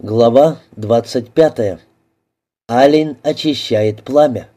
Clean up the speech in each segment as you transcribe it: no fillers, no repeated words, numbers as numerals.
Глава 25. Аллен очищает пламя.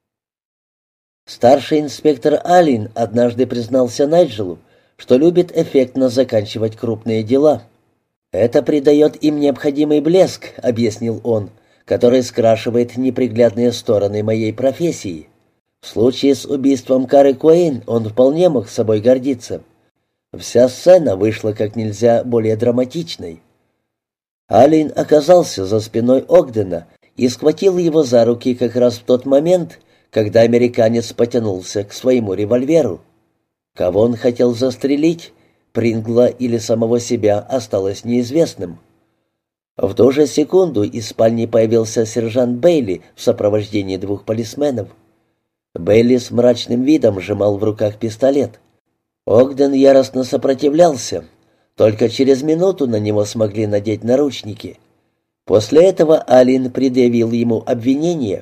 Старший инспектор Аллен однажды признался Найджелу, что любит эффектно заканчивать крупные дела. «Это придает им необходимый блеск», — объяснил он, «который скрашивает неприглядные стороны моей профессии. В случае с убийством Кары Куэйн он вполне мог собой гордиться. Вся сцена вышла как нельзя более драматичной». Аллен оказался за спиной Огдена и схватил его за руки как раз в тот момент, когда американец потянулся к своему револьверу. Кого он хотел застрелить, Прингла или самого себя, осталось неизвестным. В ту же секунду из спальни появился сержант Бейли в сопровождении двух полисменов. Бейли с мрачным видом сжимал в руках пистолет. Огден яростно сопротивлялся. Только через минуту на него смогли надеть наручники. После этого Аллен предъявил ему обвинение.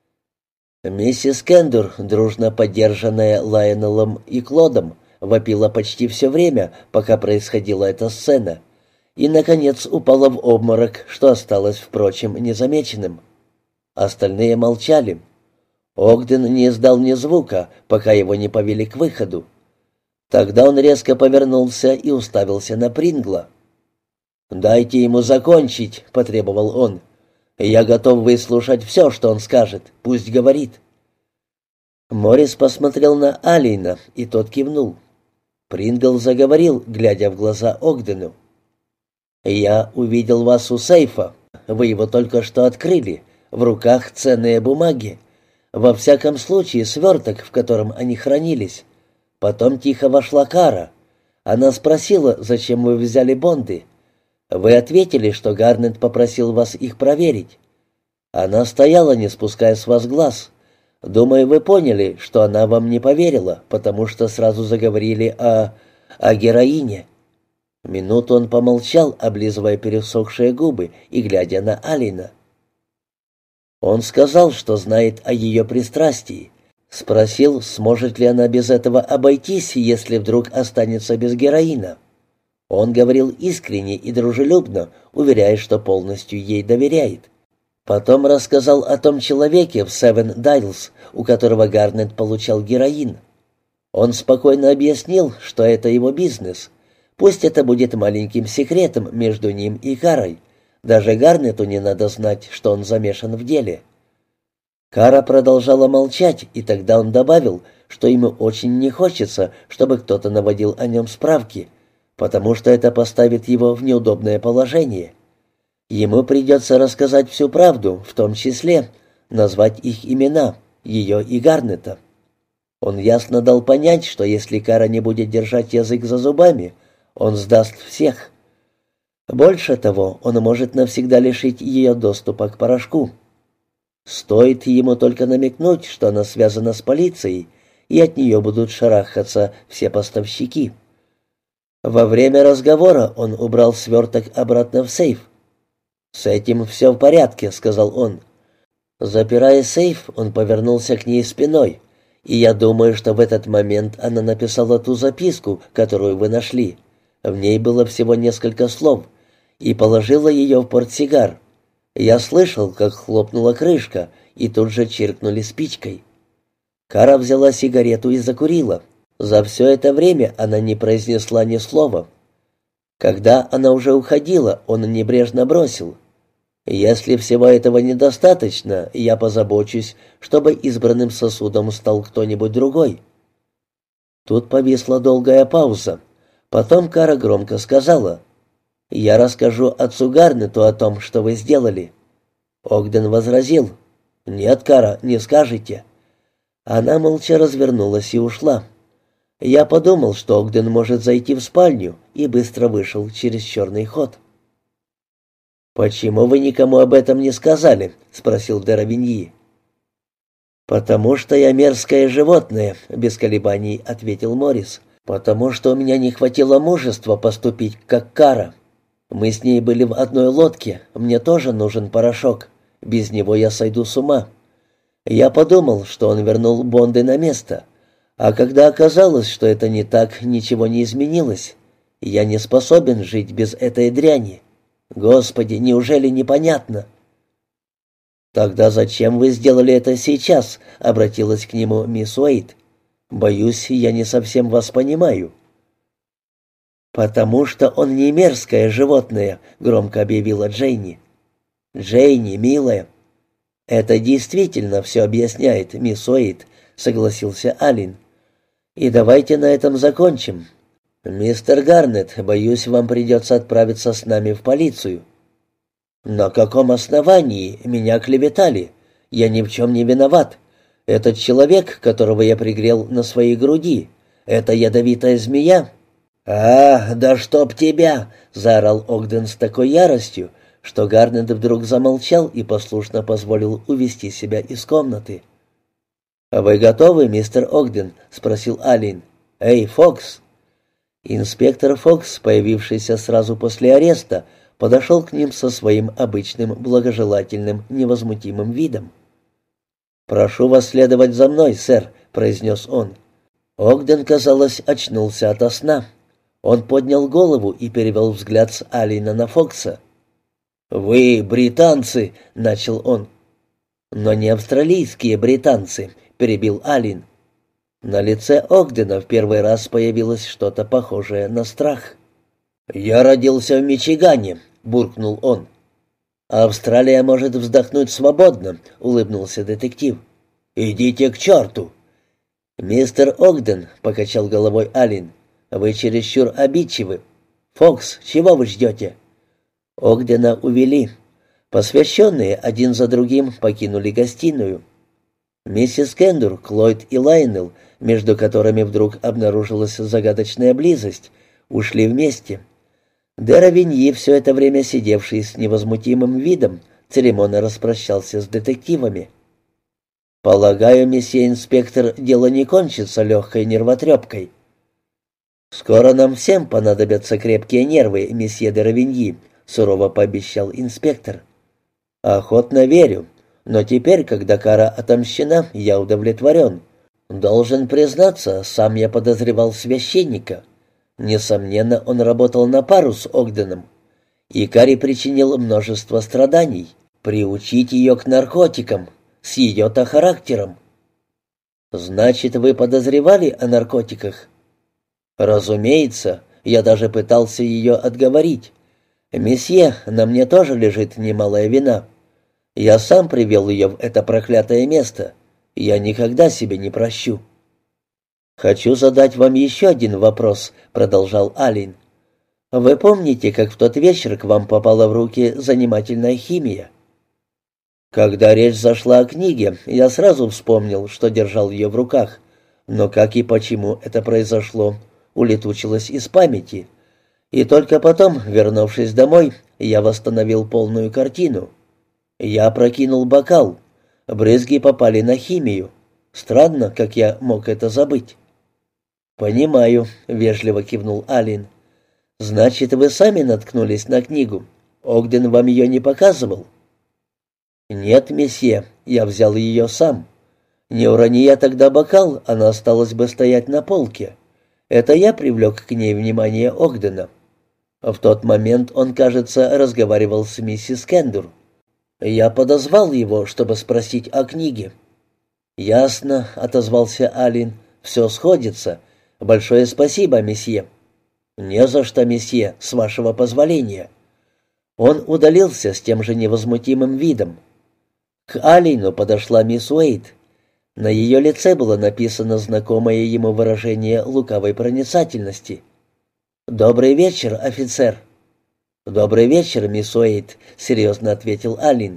Миссис Кендур, дружно поддержанная Лайонеллом и Клодом, вопила почти все время, пока происходила эта сцена, и, наконец, упала в обморок, что осталось, впрочем, незамеченным. Остальные молчали. Огден не издал ни звука, пока его не повели к выходу. Тогда он резко повернулся и уставился на Прингла. «Дайте ему закончить», — потребовал он. «Я готов выслушать все, что он скажет. Пусть говорит». Моррис посмотрел на Аллена, и тот кивнул. Прингл заговорил, глядя в глаза Огдену. «Я увидел вас у сейфа. Вы его только что открыли. В руках ценные бумаги. Во всяком случае, сверток, в котором они хранились. Потом тихо вошла Кара. Она спросила, зачем вы взяли бонды. Вы ответили, что Гарнет попросил вас их проверить. Она стояла, не спуская с вас глаз. Думаю, вы поняли, что она вам не поверила, потому что сразу заговорили о героине». Минуту он помолчал, облизывая пересохшие губы и глядя на Аллена. Он сказал, что знает о ее пристрастии. Спросил, сможет ли она без этого обойтись, если вдруг останется без героина. Он говорил искренне и дружелюбно, уверяя, что полностью ей доверяет. Потом рассказал о том человеке в Севен Дайлс, у которого Гарнет получал героин. Он спокойно объяснил, что это его бизнес. Пусть это будет маленьким секретом между ним и Карой. Даже Гарнету не надо знать, что он замешан в деле. Кара продолжала молчать, и тогда он добавил, что ему очень не хочется, чтобы кто-то наводил о нем справки, потому что это поставит его в неудобное положение. Ему придется рассказать всю правду, в том числе назвать их имена, ее и Гарнета. Он ясно дал понять, что если Кара не будет держать язык за зубами, он сдаст всех. Больше того, он может навсегда лишить ее доступа к порошку. Стоит ему только намекнуть, что она связана с полицией, и от нее будут шарахаться все поставщики. Во время разговора он убрал сверток обратно в сейф. «С этим все в порядке», — сказал он. Запирая сейф, он повернулся к ней спиной, и я думаю, что в этот момент она написала ту записку, которую вы нашли. В ней было всего несколько слов, и положила ее в портсигар. Я слышал, как хлопнула крышка, и тут же чиркнули спичкой. Кара взяла сигарету и закурила. За все это время она не произнесла ни слова. Когда она уже уходила, он небрежно бросил: «Если всего этого недостаточно, я позабочусь, чтобы избранным сосудом стал кто-нибудь другой». Тут повисла долгая пауза. Потом Кара громко сказала: «Я расскажу отцу Гарнету о том, что вы сделали». Огден возразил: «Нет, Кара, не скажете». Она молча развернулась и ушла. Я подумал, что Огден может зайти в спальню, и быстро вышел через черный ход. «Почему вы никому об этом не сказали?» — спросил де Равиньи. «Потому что я мерзкое животное», — без колебаний ответил Моррис. «Потому что у меня не хватило мужества поступить как Кара. Мы с ней были в одной лодке, мне тоже нужен порошок. Без него я сойду с ума. Я подумал, что он вернул бонды на место. А когда оказалось, что это не так, ничего не изменилось. Я не способен жить без этой дряни. Господи, неужели непонятно?» «Тогда зачем вы сделали это сейчас?» — обратилась к нему мисс Уэйт. «Боюсь, я не совсем вас понимаю». «Потому что он не мерзкое животное», — громко объявила Джейни. «Джейни, милая». «Это действительно все объясняет, мисс Уэйт», — согласился Аллен. «И давайте на этом закончим. Мистер Гарнетт, боюсь, вам придется отправиться с нами в полицию». «На каком основании меня клеветали? Я ни в чем не виноват. Этот человек, которого я пригрел на своей груди, это ядовитая змея». «А, да чтоб тебя!» — заорал Огден с такой яростью, что Гарнетт вдруг замолчал и послушно позволил увести себя из комнаты. «Вы готовы, мистер Огден?» — спросил Аллен. «Эй, Фокс!» Инспектор Фокс, появившийся сразу после ареста, подошел к ним со своим обычным благожелательным невозмутимым видом. «Прошу вас следовать за мной, сэр», — произнес он. Огден, казалось, очнулся ото сна. Он поднял голову и перевел взгляд с Аллена на Фокса. «Вы британцы», — начал он. «Но не австралийские британцы», — перебил Аллен. На лице Огдена в первый раз появилось что-то похожее на страх. «Я родился в Мичигане», — буркнул он. «Австралия может вздохнуть свободно», — улыбнулся детектив. «Идите к черту!» «Мистер Огден», — покачал головой Аллен, — «вы чересчур обидчивы. Фокс, чего вы ждете?» Огдена увели. Посвященные один за другим покинули гостиную. Миссис Кендур, Клойд и Лайнел, между которыми вдруг обнаружилась загадочная близость, ушли вместе. Де Равиньи, все это время сидевший с невозмутимым видом, церемонно распрощался с детективами. «Полагаю, месье инспектор, дело не кончится легкой нервотрепкой». «Скоро нам всем понадобятся крепкие нервы, месье де Равиньи», — сурово пообещал инспектор. «Охотно верю, но теперь, когда кара отомщена, я удовлетворен. Должен признаться, сам я подозревал священника. Несомненно, он работал на пару с Огденом. И Кари причинил множество страданий. Приучить ее к наркотикам, с ее-то характером». «Значит, вы подозревали о наркотиках?» «Разумеется, я даже пытался ее отговорить. Месье, на мне тоже лежит немалая вина. Я сам привел ее в это проклятое место. Я никогда себе не прощу». «Хочу задать вам еще один вопрос», — продолжал Аллен. «Вы помните, как в тот вечер к вам попала в руки занимательная химия?» «Когда речь зашла о книге, я сразу вспомнил, что держал ее в руках, но как и почему это произошло, улетучилось из памяти. И только потом, вернувшись домой, я восстановил полную картину. Я опрокинул бокал. Брызги попали на химию. Странно, как я мог это забыть». «Понимаю», — вежливо кивнул Аллен. «Значит, вы сами наткнулись на книгу. Огден вам ее не показывал?» «Нет, месье, я взял ее сам. Не урони я тогда бокал, она осталась бы стоять на полке. Это я привлек к ней внимание Огдена. В тот момент он, кажется, разговаривал с миссис Кендур. Я подозвал его, чтобы спросить о книге». «Ясно», — отозвался Аллен. «Все сходится. Большое спасибо, месье». «Не за что, месье, с вашего позволения». Он удалился с тем же невозмутимым видом. К Аллену подошла мисс Уэйт. На ее лице было написано знакомое ему выражение лукавой проницательности. «Добрый вечер, офицер». «Добрый вечер, мисс Уэйт», — серьезно ответил Аллен.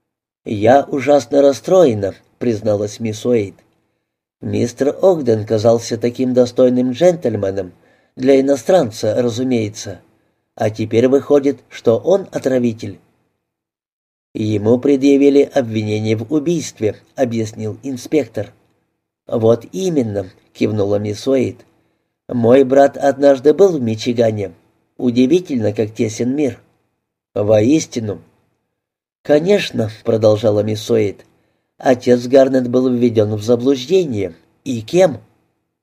«Я ужасно расстроена», — призналась мисс Уэйт. «Мистер Огден казался таким достойным джентльменом, для иностранца, разумеется. А теперь выходит, что он отравитель». «Ему предъявили обвинение в убийстве», — объяснил инспектор. «Вот именно», — кивнула мисс Уэйт. «Мой брат однажды был в Мичигане. Удивительно, как тесен мир». «Воистину». «Конечно», — продолжала мисс Уэйт. «Отец Гарнетт был введен в заблуждение. И кем?»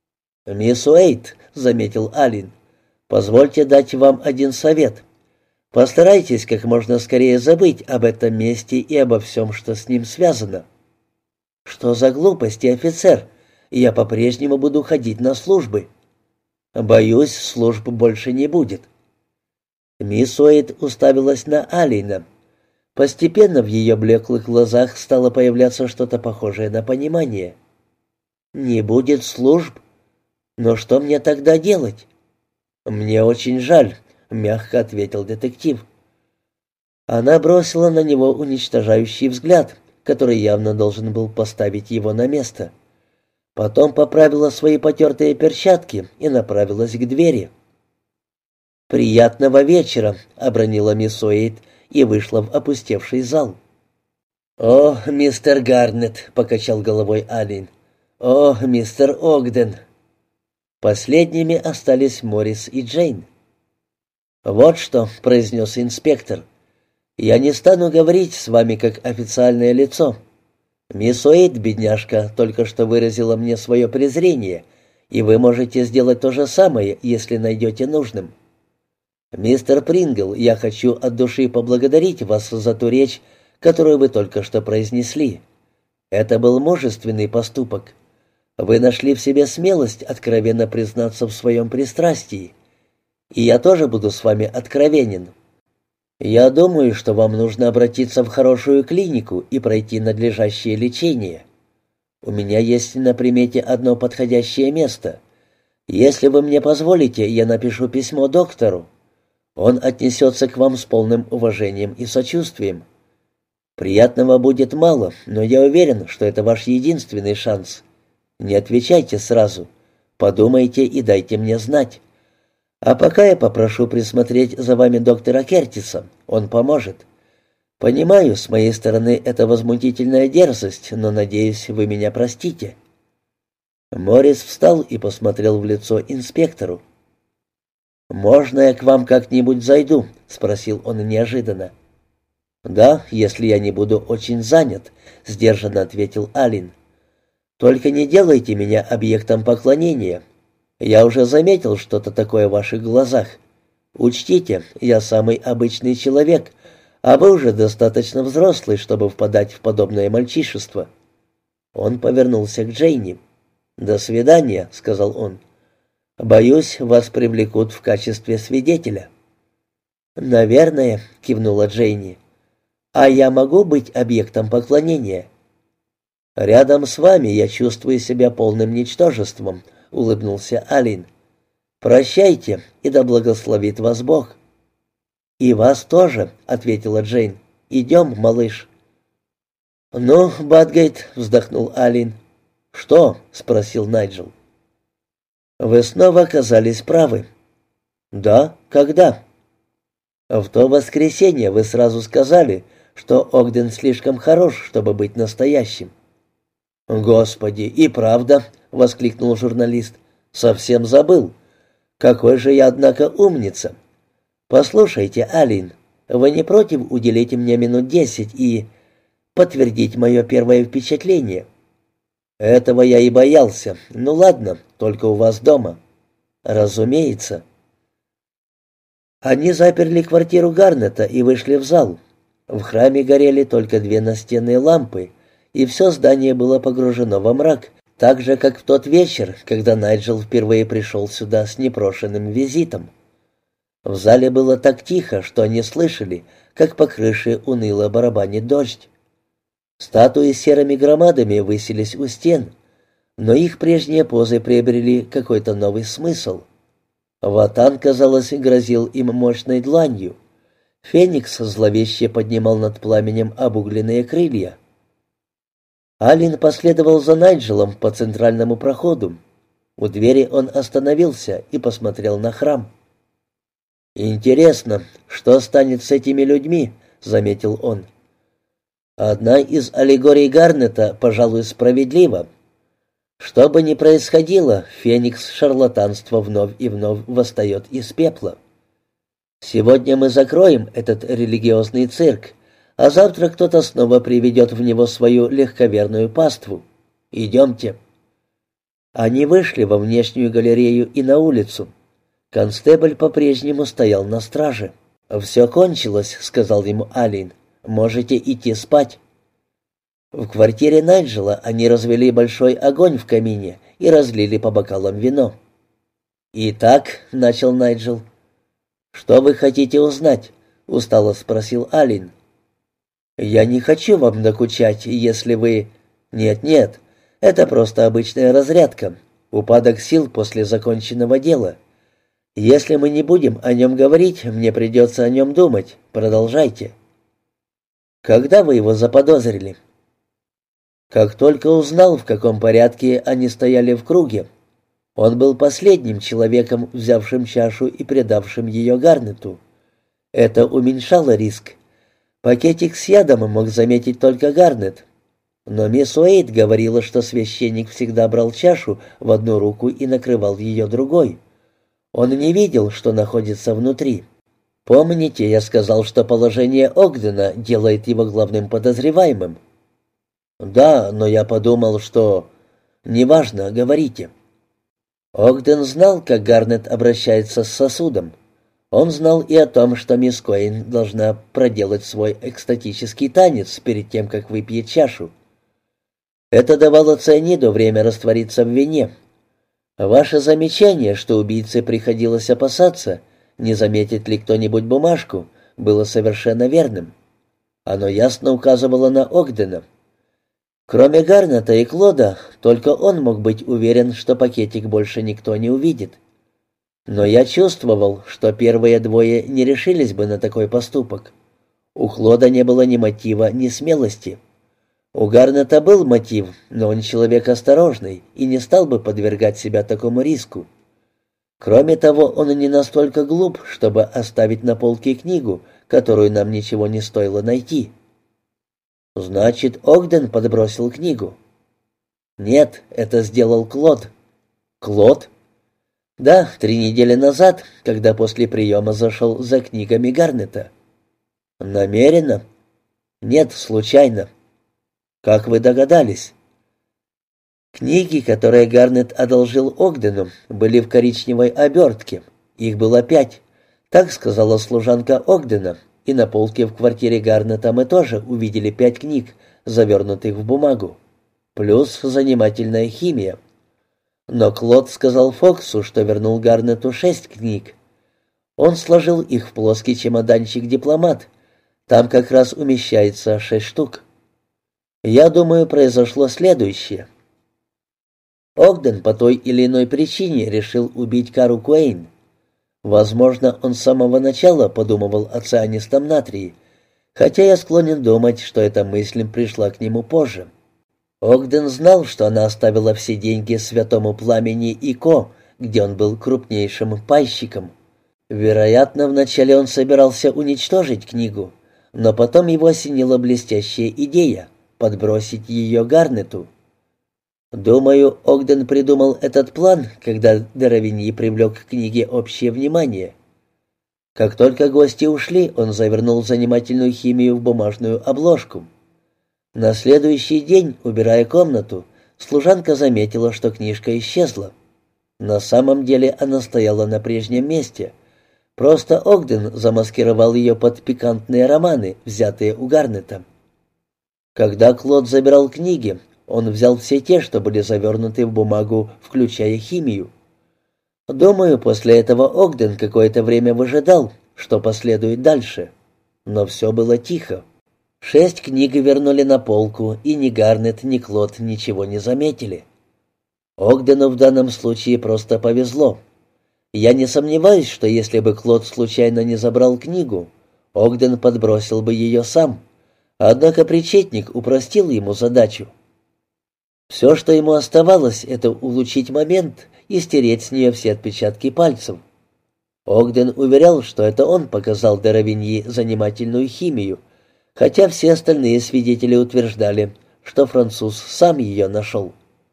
«Мисс Уэйт», — заметил Аллен, — «позвольте дать вам один совет. Постарайтесь как можно скорее забыть об этом месте и обо всем, что с ним связано». «Что за глупости, офицер? Я по-прежнему буду ходить на службы». «Боюсь, служб больше не будет». Мисс Уэйд уставилась на Алина. Постепенно в ее блеклых глазах стало появляться что-то похожее на понимание. «Не будет служб? Но что мне тогда делать?» «Мне очень жаль», — мягко ответил детектив. Она бросила на него уничтожающий взгляд, который явно должен был поставить его на место. Потом поправила свои потертые перчатки и направилась к двери. «Приятного вечера», — обронила мисс Уэйд и вышла в опустевший зал. «О, мистер Гарнет», — покачал головой Алин. «О, мистер Огден». Последними остались Моррис и Джейн. «Вот что», — произнес инспектор, — «я не стану говорить с вами как официальное лицо. Мисс Уэйд, бедняжка, только что выразила мне свое презрение, и вы можете сделать то же самое, если найдете нужным. Мистер Прингл, я хочу от души поблагодарить вас за ту речь, которую вы только что произнесли. Это был мужественный поступок. Вы нашли в себе смелость откровенно признаться в своем пристрастии. И я тоже буду с вами откровенен. Я думаю, что вам нужно обратиться в хорошую клинику и пройти надлежащее лечение. У меня есть на примете одно подходящее место. Если вы мне позволите, я напишу письмо доктору. Он отнесется к вам с полным уважением и сочувствием. Приятного будет мало, но я уверен, что это ваш единственный шанс. Не отвечайте сразу. Подумайте и дайте мне знать. А пока я попрошу присмотреть за вами доктора Кертиса. Он поможет. Понимаю, с моей стороны это возмутительная дерзость, но, надеюсь, вы меня простите». Моррис встал и посмотрел в лицо инспектору. «Можно я к вам как-нибудь зайду?» — спросил он неожиданно. «Да, если я не буду очень занят», — сдержанно ответил Алин. «Только не делайте меня объектом поклонения. Я уже заметил что-то такое в ваших глазах. Учтите, я самый обычный человек, а вы уже достаточно взрослый, чтобы впадать в подобное мальчишество». Он повернулся к Джейни. «До свидания», — сказал он. «Боюсь, вас привлекут в качестве свидетеля». «Наверное», — кивнула Джейни. «А я могу быть объектом поклонения?» «Рядом с вами я чувствую себя полным ничтожеством», — улыбнулся Алин. «Прощайте, и да благословит вас Бог». «И вас тоже», — ответила Джейн. «Идем, малыш». «Ну, Бадгейт», — вздохнул Алин. «Что?» — спросил Найджел. «Вы снова оказались правы». «Да? Когда?» «В то воскресенье вы сразу сказали, что Огден слишком хорош, чтобы быть настоящим». «Господи, и правда!» — воскликнул журналист. «Совсем забыл. Какой же я, однако, умница! Послушайте, Алин, вы не против уделить мне минут 10 и подтвердить мое первое впечатление?» «Этого я и боялся. Ну ладно, только у вас дома». «Разумеется». Они заперли квартиру Гарнета и вышли в зал. В храме горели только 2 настенные лампы, и все здание было погружено во мрак, так же, как в тот вечер, когда Найджел впервые пришел сюда с непрошенным визитом. В зале было так тихо, что они слышали, как по крыше уныло барабанит дождь. Статуи с серыми громадами высились у стен, но их прежние позы приобрели какой-то новый смысл. Ватан, казалось, грозил им мощной дланью. Феникс зловеще поднимал над пламенем обугленные крылья. Алин последовал за Найджелом по центральному проходу. У двери он остановился и посмотрел на храм. «Интересно, что станет с этими людьми?» — заметил он. «Одна из аллегорий Гарнета, пожалуй, справедлива. Что бы ни происходило, феникс шарлатанства вновь и вновь восстает из пепла. Сегодня мы закроем этот религиозный цирк, а завтра кто-то снова приведет в него свою легковерную паству. Идемте». Они вышли во внешнюю галерею и на улицу. Констебль по-прежнему стоял на страже. «Все кончилось», — сказал ему Аллен. «Можете идти спать». В квартире Найджела они развели большой огонь в камине и разлили по бокалам вино. «Итак», — начал Найджел. «Что вы хотите узнать?» — устало спросил Аллен. «Я не хочу вам докучать, если вы...» «Нет, это просто обычная разрядка, упадок сил после законченного дела. Если мы не будем о нем говорить, мне придется о нем думать. Продолжайте». «Когда вы его заподозрили?» «Как только узнал, в каком порядке они стояли в круге. Он был последним человеком, взявшим чашу и предавшим ее Гарнету. Это уменьшало риск. Пакетик с ядом мог заметить только Гарнет. Но мисс Уэйд говорила, что священник всегда брал чашу в одну руку и накрывал ее другой. Он не видел, что находится внутри. Помните, я сказал, что положение Огдена делает его главным подозреваемым?» «Да, но я подумал, что...» «Неважно, говорите». Огден знал, как Гарнет обращается с сосудом. Он знал и о том, что мисс Коэн должна проделать свой экстатический танец перед тем, как выпьет чашу. Это давало цианиду время раствориться в вине. Ваше замечание, что убийце приходилось опасаться, не заметит ли кто-нибудь бумажку, было совершенно верным. Оно ясно указывало на Огдена. Кроме Гарнета и Клода, только он мог быть уверен, что пакетик больше никто не увидит. Но я чувствовал, что первые двое не решились бы на такой поступок. У Клода не было ни мотива, ни смелости. У Гарнета был мотив, но он человек осторожный и не стал бы подвергать себя такому риску. Кроме того, он не настолько глуп, чтобы оставить на полке книгу, которую нам ничего не стоило найти. «Значит, Огден подбросил книгу?» «Нет, это сделал Клод». «Клод?» «Да, 3 недели назад, когда после приема зашел за книгами Гарнета». «Намеренно?» «Нет, случайно». «Как вы догадались?» Книги, которые Гарнет одолжил Огдену, были в коричневой обертке. Их было 5. Так сказала служанка Огдена, и на полке в квартире Гарнета мы тоже увидели 5 книг, завернутых в бумагу. Плюс занимательная химия. Но Клод сказал Фоксу, что вернул Гарнету 6 книг. Он сложил их в плоский чемоданчик-дипломат. Там как раз умещается 6 штук. Я думаю, произошло следующее. Огден по той или иной причине решил убить Кару Куэйн. Возможно, он с самого начала подумывал о цианистом натрии, хотя я склонен думать, что эта мысль пришла к нему позже. Огден знал, что она оставила все деньги Святому Пламени Ико, где он был крупнейшим пайщиком. Вероятно, вначале он собирался уничтожить книгу, но потом его осенила блестящая идея — подбросить ее Гарнету. Думаю, Огден придумал этот план, когда Деравиньи привлек к книге общее внимание. Как только гости ушли, он завернул занимательную химию в бумажную обложку. На следующий день, убирая комнату, служанка заметила, что книжка исчезла. На самом деле она стояла на прежнем месте. Просто Огден замаскировал ее под пикантные романы, взятые у Гарнета. Когда Клод забирал книги, он взял все те, что были завернуты в бумагу, включая химию. Думаю, после этого Огден какое-то время выжидал, что последует дальше. Но все было тихо. 6 книг вернули на полку, и ни Гарнет, ни Клод ничего не заметили. Огдену в данном случае просто повезло. Я не сомневаюсь, что если бы Клод случайно не забрал книгу, Огден подбросил бы ее сам. Однако причетник упростил ему задачу. Все, что ему оставалось, это улучшить момент и стереть с нее все отпечатки пальцев. Огден уверял, что это он показал Деравиньи занимательную химию, хотя все остальные свидетели утверждали, что француз сам ее нашел.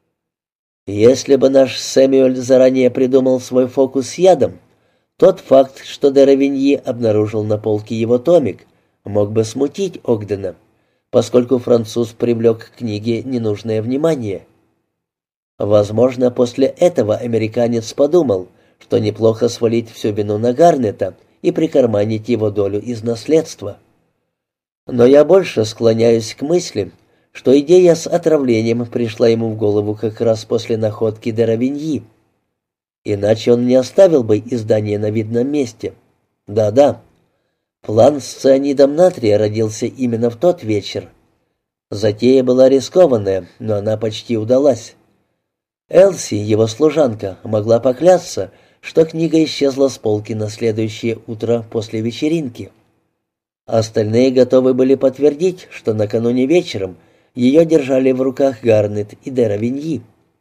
Если бы наш Сэмюэль заранее придумал свой фокус с ядом, тот факт, что Деравиньи обнаружил на полке его томик, мог бы смутить Огдена, поскольку француз привлек к книге ненужное внимание. Возможно, после этого американец подумал, что неплохо свалить всю вину на Гарнета и прикарманить его долю из наследства. Но я больше склоняюсь к мысли, что идея с отравлением пришла ему в голову как раз после находки де Равиньи. Иначе он не оставил бы издание на видном месте. Да-да, план с цианидом натрия родился именно в тот вечер. Затея была рискованная, но она почти удалась. Элси, его служанка, могла поклясться, что книга исчезла с полки на следующее утро после вечеринки. Остальные готовы были подтвердить, что накануне вечером ее держали в руках Гарнет и де Равиньи.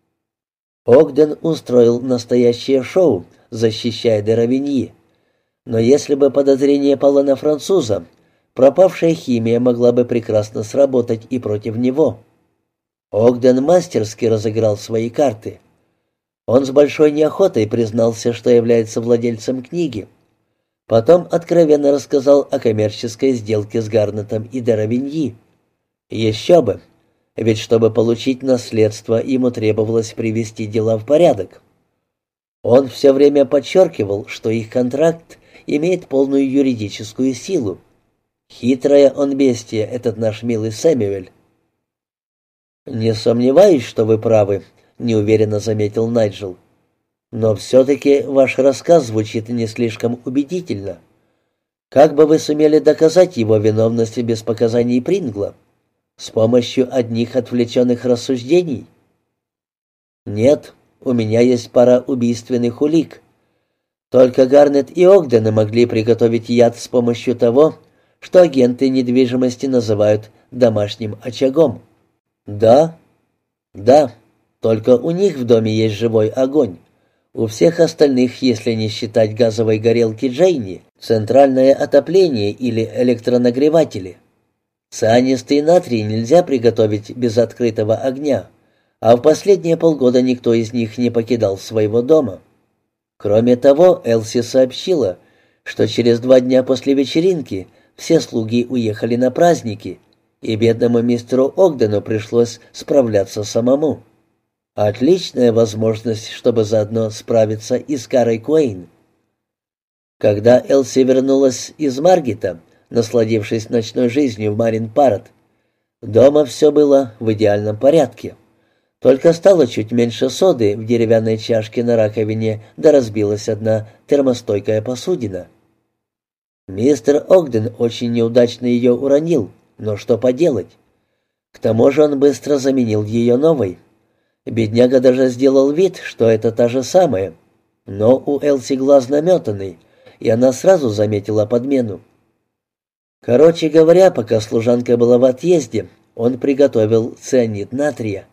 Огден устроил настоящее шоу, защищая де Равиньи. Но если бы подозрение пало на француза, пропавшая химия могла бы прекрасно сработать и против него. Огден мастерски разыграл свои карты. Он с большой неохотой признался, что является владельцем книги. Потом откровенно рассказал о коммерческой сделке с Гарнетом и де Равиньи. Еще бы, ведь чтобы получить наследство, ему требовалось привести дела в порядок. Он все время подчеркивал, что их контракт имеет полную юридическую силу. Хитрое он бестия, этот наш милый Сэмюэль. «Не сомневаюсь, что вы правы», — неуверенно заметил Найджел. «Но все-таки ваш рассказ звучит не слишком убедительно. Как бы вы сумели доказать его виновность без показаний Прингла? С помощью одних отвлеченных рассуждений?» «Нет, у меня есть пара убийственных улик. Только Гарнет и Огден могли приготовить яд с помощью того, что агенты недвижимости называют домашним очагом». «Да, да, только у них в доме есть живой огонь. У всех остальных, если не считать газовой горелки Джейни, центральное отопление или электронагреватели. Цианистый натрий нельзя приготовить без открытого огня, а в последние полгода никто из них не покидал своего дома. Кроме того, Элси сообщила, что через 2 дня после вечеринки все слуги уехали на праздники, и бедному мистеру Огдену пришлось справляться самому. Отличная возможность, чтобы заодно справиться и с Карой Куэйн. Когда Элси вернулась из Маргета, насладившись ночной жизнью в Марин-Парад, дома все было в идеальном порядке. Только стало чуть меньше соды в деревянной чашке на раковине, да разбилась одна термостойкая посудина. Мистер Огден очень неудачно ее уронил, но что поделать? К тому же он быстро заменил ее новой. Бедняга даже сделал вид, что это та же самая. Но у Элси глаз наметанный, и она сразу заметила подмену. Короче говоря, пока служанка была в отъезде, он приготовил цианид натрия.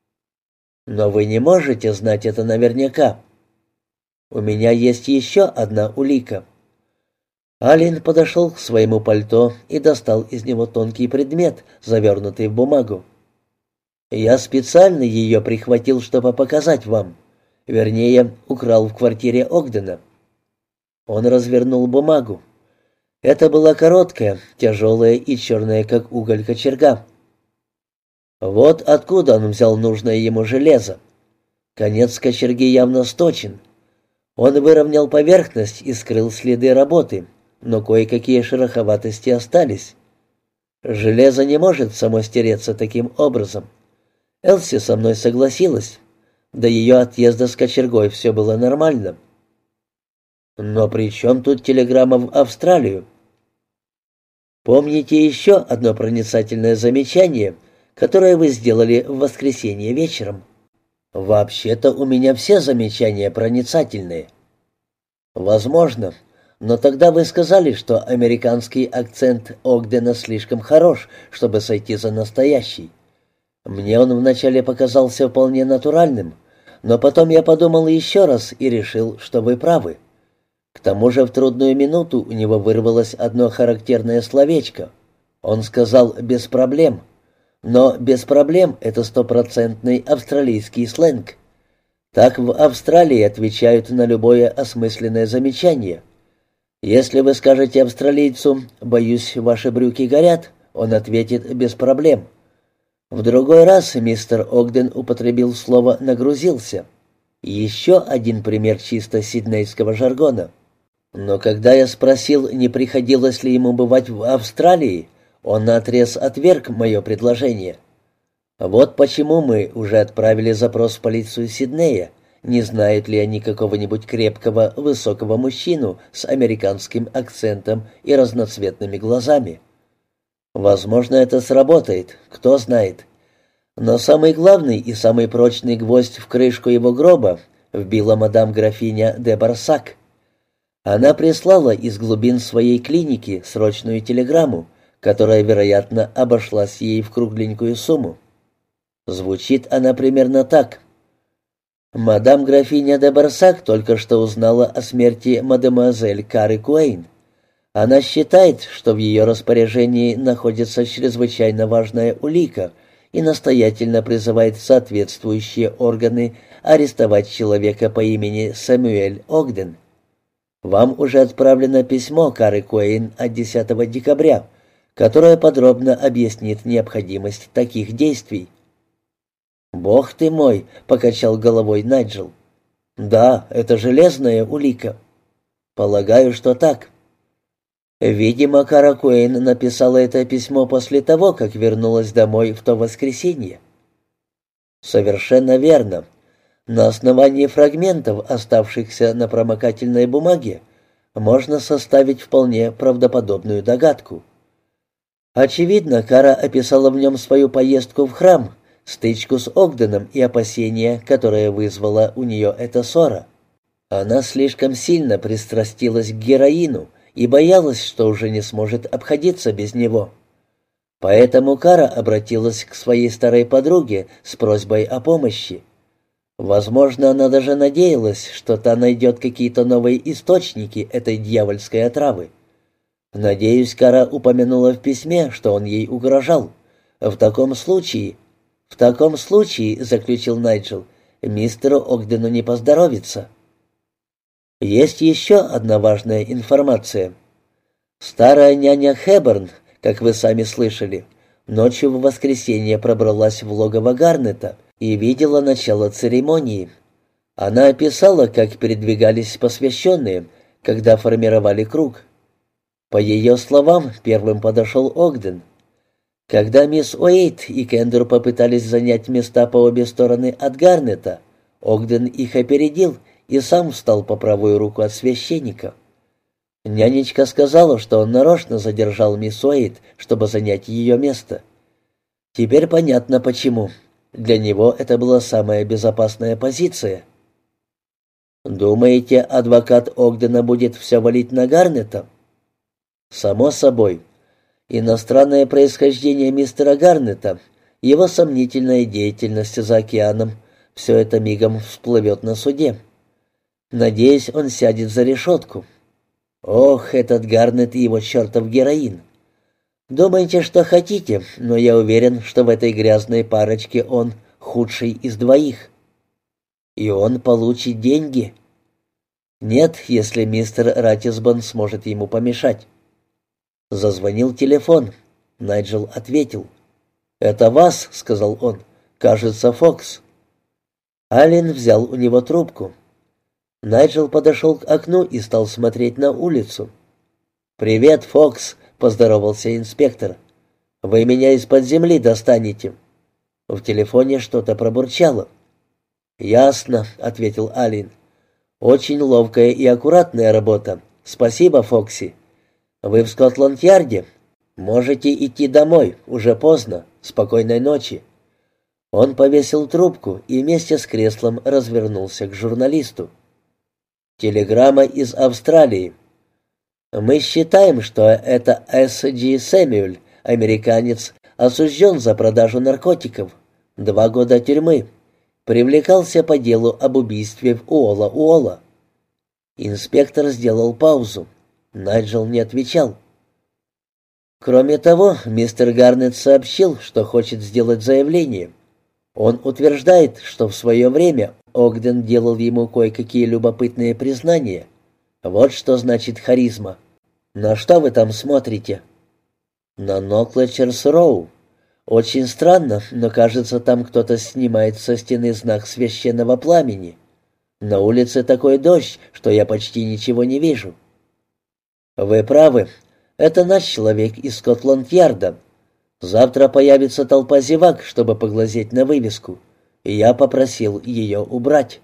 Но вы не можете знать это наверняка. У меня есть еще одна улика. Аллен подошел к своему пальто и достал из него тонкий предмет, завернутый в бумагу. Я специально ее прихватил, чтобы показать вам. Вернее, украл в квартире Огдена. Он развернул бумагу. Это была короткая, тяжелая и черная, как уголь, кочерга. Вот откуда он взял нужное ему железо. Конец кочерги явно сточен. Он выровнял поверхность и скрыл следы работы, но кое-какие шероховатости остались. Железо не может само стереться таким образом. Элси со мной согласилась. До ее отъезда с кочергой все было нормально. Но при чем тут телеграмма в Австралию? Помните еще одно проницательное замечание, которое вы сделали в воскресенье вечером? Вообще-то у меня все замечания проницательные. Возможно, но тогда вы сказали, что американский акцент Огдена слишком хорош, чтобы сойти за настоящий. Мне он вначале показался вполне натуральным, но потом я подумал еще раз и решил, что вы правы. К тому же в трудную минуту у него вырвалось одно характерное словечко. Он сказал «без проблем». Но «без проблем» — это 100% австралийский сленг. Так в Австралии отвечают на любое осмысленное замечание. Если вы скажете австралийцу «боюсь, ваши брюки горят», он ответит «без проблем». В другой раз мистер Огден употребил слово «нагрузился». Еще один пример чисто сиднейского жаргона. Но когда я спросил, не приходилось ли ему бывать в Австралии, он наотрез отверг мое предложение. Вот почему мы уже отправили запрос в полицию Сиднея, не знают ли они какого-нибудь крепкого, высокого мужчину с американским акцентом и разноцветными глазами. Возможно, это сработает, кто знает. Но самый главный и самый прочный гвоздь в крышку его гроба вбила мадам графиня де Барсак. Она прислала из глубин своей клиники срочную телеграмму, которая, вероятно, обошлась ей в кругленькую сумму. Звучит она примерно так. «Мадам графиня де Барсак только что узнала о смерти мадемуазель Кары Куэйн. Она считает, что в ее распоряжении находится чрезвычайно важная улика и настоятельно призывает соответствующие органы арестовать человека по имени Сэмюэль Огден. Вам уже отправлено письмо Кары Куэйн от 10 декабря, которое подробно объяснит необходимость таких действий». «Бог ты мой!» — покачал головой Найджел. «Да, это железная улика». «Полагаю, что так». Видимо, Кара Куэйн написала это письмо после того, как вернулась домой в то воскресенье. «Совершенно верно. На основании фрагментов, оставшихся на промокательной бумаге, можно составить вполне правдоподобную догадку. Очевидно, Кара описала в нем свою поездку в храм, стычку с Огденом и опасения, которые вызвала у нее эта ссора. Она слишком сильно пристрастилась к героину и боялась, что уже не сможет обходиться без него. Поэтому Кара обратилась к своей старой подруге с просьбой о помощи. Возможно, она даже надеялась, что та найдет какие-то новые источники этой дьявольской отравы. Надеюсь, Кара упомянула в письме, что он ей угрожал. В таком случае, заключил Найджел, мистеру Огдену не поздоровится. Есть еще одна важная информация. Старая няня Хэбберн, как вы сами слышали, ночью в воскресенье пробралась в логово Гарнета и видела начало церемонии. Она описала, как передвигались посвященные, когда формировали круг. По ее словам, первым подошел Огден. Когда мисс Уэйт и Кендер попытались занять места по обе стороны от Гарнета, Огден их опередил и сам встал по правую руку от священника. Нянечка сказала, что он нарочно задержал мисс Уэйт, чтобы занять ее место. Теперь понятно почему. Для него это была самая безопасная позиция. «Думаете, адвокат Огдена будет все валить на Гарнета?» «Само собой. Иностранное происхождение мистера Гарнета, его сомнительная деятельность за океаном — все это мигом всплывет на суде. Надеюсь, он сядет за решетку. Ох, этот Гарнет и его чертов героин. Думайте, что хотите, но я уверен, что в этой грязной парочке он худший из двоих. И он получит деньги. Нет, если мистер Ратисбон сможет ему помешать». Зазвонил телефон. Найджел ответил. «Это вас», — сказал он. «Кажется, Фокс». Аллен взял у него трубку. Найджел подошел к окну и стал смотреть на улицу. «Привет, Фокс», — поздоровался инспектор. «Вы меня из-под земли достанете». В телефоне что-то пробурчало. «Ясно», — ответил Аллен. «Очень ловкая и аккуратная работа. Спасибо, Фокси. Вы в Скотланд-Ярде? Можете идти домой, уже поздно. Спокойной ночи». Он повесил трубку и вместе с креслом развернулся к журналисту. «Телеграмма из Австралии. Мы считаем, что это С.Джи Сэмюэль, американец, осужден за продажу наркотиков. 2 года тюрьмы. Привлекался по делу об убийстве в Уолла-Уолла». Инспектор сделал паузу. Найджел не отвечал. «Кроме того, мистер Гарнет сообщил, что хочет сделать заявление. Он утверждает, что в свое время Огден делал ему кое-какие любопытные признания. Вот что значит харизма. На что вы там смотрите?» «На Ноклэчерс-Роу. Очень странно, но, кажется, там кто-то снимает со стены знак священного пламени. На улице такой дождь, что я почти ничего не вижу». «Вы правы. Это наш человек из Скотланд-Ярда. Завтра появится толпа зевак, чтобы поглазеть на вывеску, и я попросил ее убрать».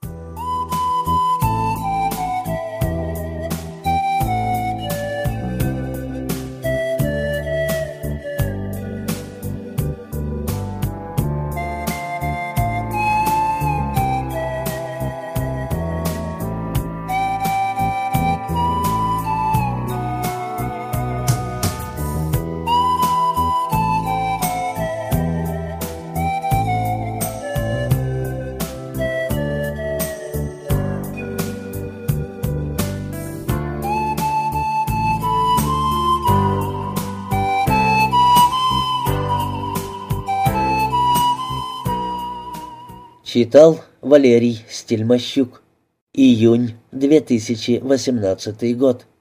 Читал Валерий Стельмощук. Июнь 2018 год.